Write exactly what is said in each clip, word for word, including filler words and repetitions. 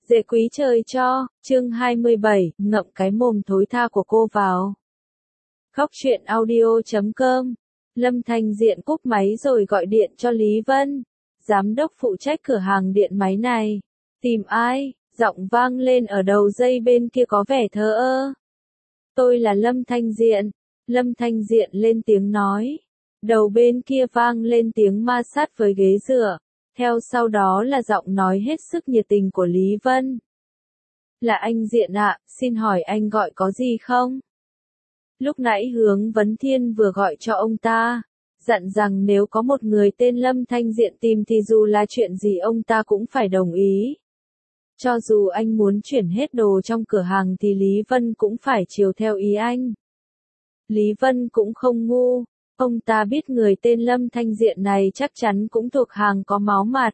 Dễ quý trời cho, chương hai mươi bảy, ngậm cái mồm thối tha của cô vào. Khóc chuyện audio chấm com. Lâm Thanh Diện cúp máy rồi gọi điện cho Lý Vân, giám đốc phụ trách cửa hàng điện máy này. Tìm ai? Giọng vang lên ở đầu dây bên kia có vẻ thờ ơ. Tôi là Lâm Thanh Diện. Lâm Thanh Diện lên tiếng nói. Đầu bên kia vang lên tiếng ma sát với ghế dựa. Theo sau đó là giọng nói hết sức nhiệt tình của Lý Vân. Là anh Diện ạ, xin hỏi anh gọi có gì không? Lúc nãy Hướng Vấn Thiên vừa gọi cho ông ta, dặn rằng nếu có một người tên Lâm Thanh Diện tìm thì dù là chuyện gì ông ta cũng phải đồng ý. Cho dù anh muốn chuyển hết đồ trong cửa hàng thì Lý Vân cũng phải chiều theo ý anh. Lý Vân cũng không ngu. Ông ta biết người tên Lâm Thanh Diện này chắc chắn cũng thuộc hàng có máu mặt.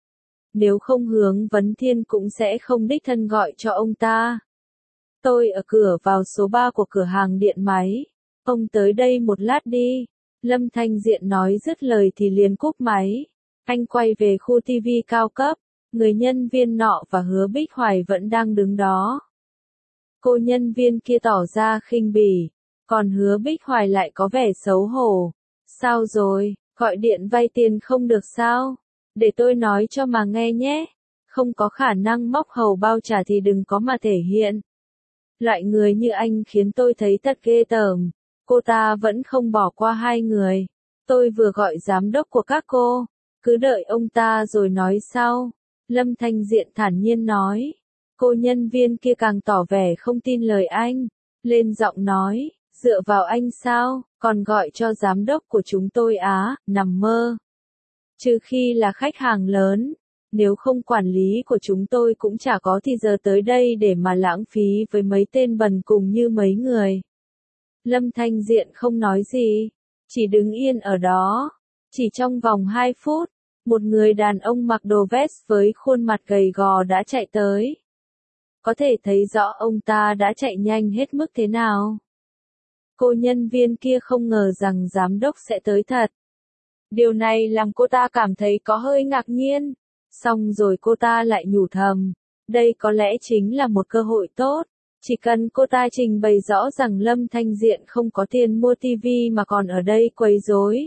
Nếu không Hướng Vấn Thiên cũng sẽ không đích thân gọi cho ông ta. Tôi ở cửa vào số ba của cửa hàng điện máy. Ông tới đây một lát đi. Lâm Thanh Diện nói dứt lời thì liền cúp máy. Anh quay về khu ti vi cao cấp. Người nhân viên nọ và Hứa Bích Hoài vẫn đang đứng đó. Cô nhân viên kia tỏ ra khinh bỉ. Còn Hứa Bích Hoài lại có vẻ xấu hổ. Sao rồi, gọi điện vay tiền không được sao? Để tôi nói cho mà nghe nhé. Không có khả năng móc hầu bao trả thì đừng có mà thể hiện. Loại người như anh khiến tôi thấy thật ghê tởm. Cô ta vẫn không bỏ qua hai người. Tôi vừa gọi giám đốc của các cô. Cứ đợi ông ta rồi nói sau. Lâm Thanh Diện thản nhiên nói. Cô nhân viên kia càng tỏ vẻ không tin lời anh. Lên giọng nói. Dựa vào anh sao, còn gọi cho giám đốc của chúng tôi á, nằm mơ. Trừ khi là khách hàng lớn, nếu không quản lý của chúng tôi cũng chả có thì giờ tới đây để mà lãng phí với mấy tên bần cùng như mấy người. Lâm Thanh Diện không nói gì, chỉ đứng yên ở đó. Chỉ trong vòng hai phút, một người đàn ông mặc đồ vest với khuôn mặt gầy gò đã chạy tới. Có thể thấy rõ ông ta đã chạy nhanh hết mức thế nào. Cô nhân viên kia không ngờ rằng giám đốc sẽ tới thật. Điều này làm cô ta cảm thấy có hơi ngạc nhiên. Xong rồi cô ta lại nhủ thầm. Đây có lẽ chính là một cơ hội tốt. Chỉ cần cô ta trình bày rõ rằng Lâm Thanh Diện không có tiền mua tivi mà còn ở đây quấy rối.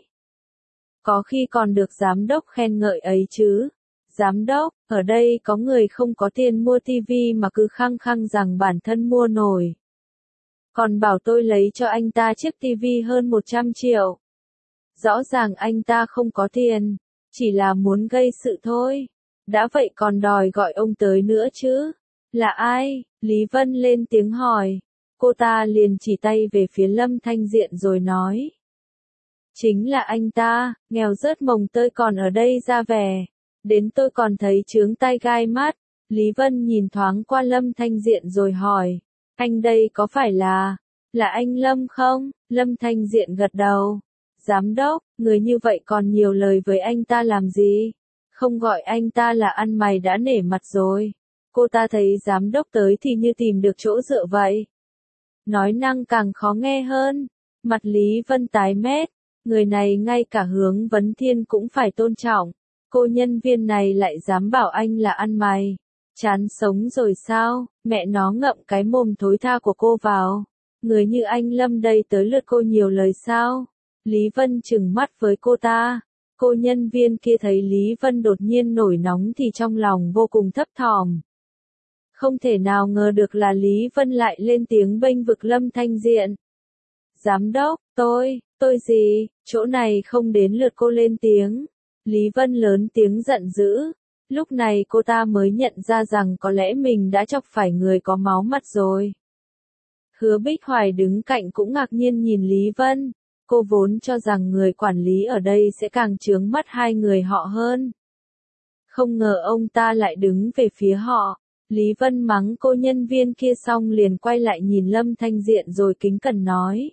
Có khi còn được giám đốc khen ngợi ấy chứ. Giám đốc, ở đây có người không có tiền mua tivi mà cứ khăng khăng rằng bản thân mua nổi. Còn bảo tôi lấy cho anh ta chiếc tivi hơn một trăm triệu. Rõ ràng anh ta không có tiền, chỉ là muốn gây sự thôi. Đã vậy còn đòi gọi ông tới nữa chứ. Là ai? Lý Vân lên tiếng hỏi. Cô ta liền chỉ tay về phía Lâm Thanh Diện rồi nói. Chính là anh ta, nghèo rớt mồng tơi còn ở đây ra vẻ. Đến tôi còn thấy chướng tai gai mắt. Lý Vân nhìn thoáng qua Lâm Thanh Diện rồi hỏi. Anh đây có phải là, là anh Lâm không? Lâm Thanh Diện gật đầu. Giám đốc, người như vậy còn nhiều lời với anh ta làm gì? Không gọi anh ta là ăn mày đã nể mặt rồi. Cô ta thấy giám đốc tới thì như tìm được chỗ dựa vậy. Nói năng càng khó nghe hơn. Mặt Lý Vân tái mét. Người này ngay cả Hướng Vấn Thiên cũng phải tôn trọng. Cô nhân viên này lại dám bảo anh là ăn mày. Chán sống rồi sao, mẹ nó ngậm cái mồm thối tha của cô vào. Người như anh Lâm đây tới lượt cô nhiều lời sao? Lý Vân trừng mắt với cô ta. Cô nhân viên kia thấy Lý Vân đột nhiên nổi nóng thì trong lòng vô cùng thấp thỏm. Không thể nào ngờ được là Lý Vân lại lên tiếng bênh vực Lâm Thanh Diện. Giám đốc, tôi, tôi gì, chỗ này không đến lượt cô lên tiếng. Lý Vân lớn tiếng giận dữ. Lúc này cô ta mới nhận ra rằng có lẽ mình đã chọc phải người có máu mặt rồi. Hứa Bích Hoài đứng cạnh cũng ngạc nhiên nhìn Lý Vân. Cô vốn cho rằng người quản lý ở đây sẽ càng chướng mắt hai người họ hơn. Không ngờ ông ta lại đứng về phía họ. Lý Vân mắng cô nhân viên kia xong liền quay lại nhìn Lâm Thanh Diện rồi kính cẩn nói.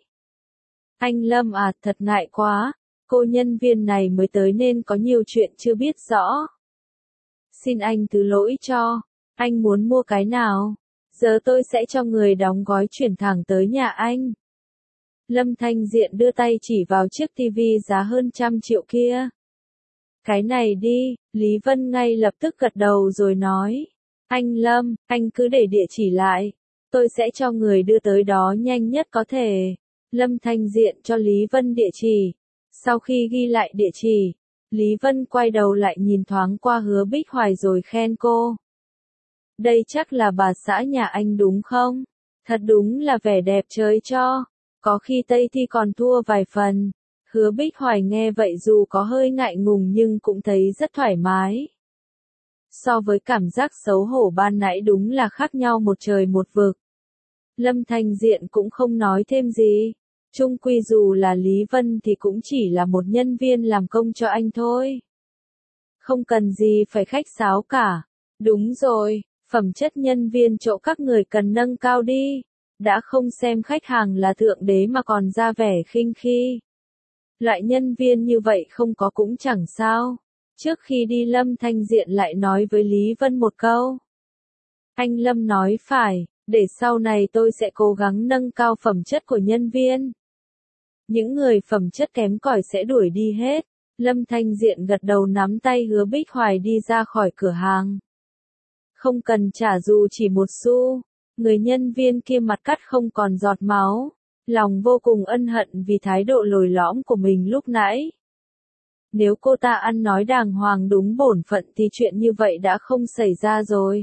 Anh Lâm à, thật ngại quá. Cô nhân viên này mới tới nên có nhiều chuyện chưa biết rõ. Xin anh thứ lỗi cho. Anh muốn mua cái nào? Giờ tôi sẽ cho người đóng gói chuyển thẳng tới nhà anh. Lâm Thanh Diện đưa tay chỉ vào chiếc tivi giá hơn trăm triệu kia. Cái này đi, Lý Vân ngay lập tức gật đầu rồi nói. Anh Lâm, anh cứ để địa chỉ lại. Tôi sẽ cho người đưa tới đó nhanh nhất có thể. Lâm Thanh Diện cho Lý Vân địa chỉ. Sau khi ghi lại địa chỉ, Lý Vân quay đầu lại nhìn thoáng qua Hứa Bích Hoài rồi khen cô. Đây chắc là bà xã nhà anh đúng không? Thật đúng là vẻ đẹp trời cho. Có khi Tây Thi còn thua vài phần. Hứa Bích Hoài nghe vậy dù có hơi ngại ngùng nhưng cũng thấy rất thoải mái. So với cảm giác xấu hổ ban nãy đúng là khác nhau một trời một vực. Lâm Thanh Diện cũng không nói thêm gì. Chung quy dù là Lý Vân thì cũng chỉ là một nhân viên làm công cho anh thôi. Không cần gì phải khách sáo cả. Đúng rồi, phẩm chất nhân viên chỗ các người cần nâng cao đi. Đã không xem khách hàng là thượng đế mà còn ra vẻ khinh khi. Loại nhân viên như vậy không có cũng chẳng sao. Trước khi đi Lâm Thanh Diện lại nói với Lý Vân một câu. Anh Lâm nói phải, để sau này tôi sẽ cố gắng nâng cao phẩm chất của nhân viên. Những người phẩm chất kém cỏi sẽ đuổi đi hết. Lâm Thanh Diện gật đầu nắm tay Hứa Bích Hoài đi ra khỏi cửa hàng. Không cần trả dù chỉ một xu. Người nhân viên kia mặt cắt không còn giọt máu. Lòng vô cùng ân hận vì thái độ lồi lõm của mình lúc nãy. Nếu cô ta ăn nói đàng hoàng đúng bổn phận thì chuyện như vậy đã không xảy ra rồi.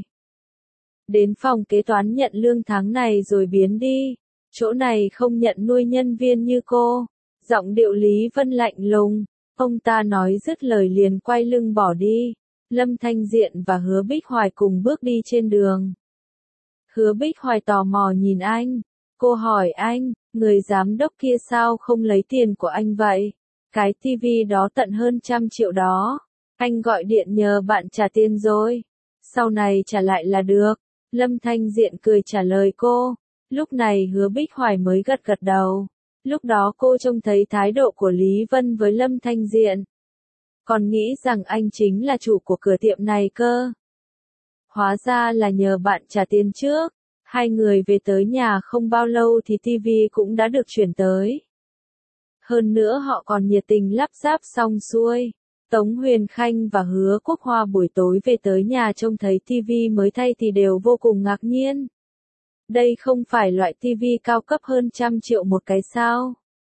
Đến phòng kế toán nhận lương tháng này rồi biến đi. Chỗ này không nhận nuôi nhân viên như cô. Giọng điệu Lý Vân lạnh lùng. Ông ta nói dứt lời liền quay lưng bỏ đi. Lâm Thanh Diện và Hứa Bích Hoài cùng bước đi trên đường. Hứa Bích Hoài tò mò nhìn anh. Cô hỏi anh, người giám đốc kia sao không lấy tiền của anh vậy? Cái tivi đó tận hơn trăm triệu đó. Anh gọi điện nhờ bạn trả tiền rồi. Sau này trả lại là được. Lâm Thanh Diện cười trả lời cô. Lúc này Hứa Bích Hoài mới gật gật đầu. Lúc đó cô trông thấy thái độ của Lý Vân với Lâm Thanh Diện. Còn nghĩ rằng anh chính là chủ của cửa tiệm này cơ. Hóa ra là nhờ bạn trả tiền trước. Hai người về tới nhà không bao lâu thì tivi cũng đã được chuyển tới. Hơn nữa họ còn nhiệt tình lắp ráp xong xuôi. Tống Huyền Khanh và Hứa Quốc Hoa buổi tối về tới nhà trông thấy tivi mới thay thì đều vô cùng ngạc nhiên. Đây không phải loại tivi cao cấp hơn trăm triệu một cái sao?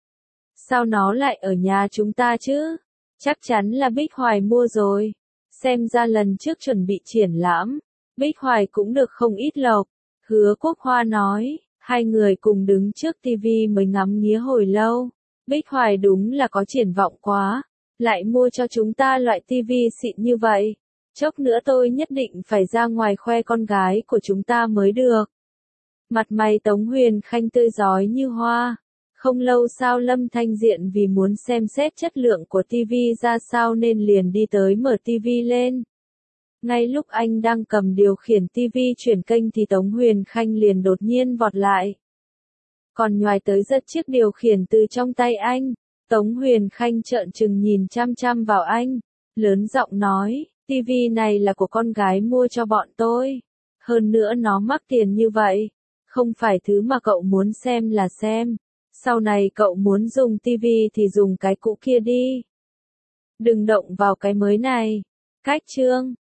Sao nó lại ở nhà chúng ta chứ? Chắc chắn là Bích Hoài mua rồi. Xem ra lần trước chuẩn bị triển lãm, Bích Hoài cũng được không ít lộc. Hứa Quốc Hoa nói, hai người cùng đứng trước tivi mới ngắm nghía hồi lâu. Bích Hoài đúng là có triển vọng quá, lại mua cho chúng ta loại tivi xịn như vậy. Chốc nữa tôi nhất định phải ra ngoài khoe con gái của chúng ta mới được. Mặt mày Tống Huyền Khanh tươi rói như hoa. Không lâu sau Lâm Thanh Diện vì muốn xem xét chất lượng của tivi ra sao nên liền đi tới mở tivi lên. Ngay lúc anh đang cầm điều khiển tivi chuyển kênh thì Tống Huyền Khanh liền đột nhiên vọt lại. Còn nhoài tới giật chiếc điều khiển từ trong tay anh. Tống Huyền Khanh trợn trừng nhìn chăm chăm vào anh. Lớn giọng nói, tivi này là của con gái mua cho bọn tôi. Hơn nữa nó mắc tiền như vậy. Không phải thứ mà cậu muốn xem là xem. Sau này cậu muốn dùng tivi thì dùng cái cũ kia đi. Đừng động vào cái mới này. Cách chương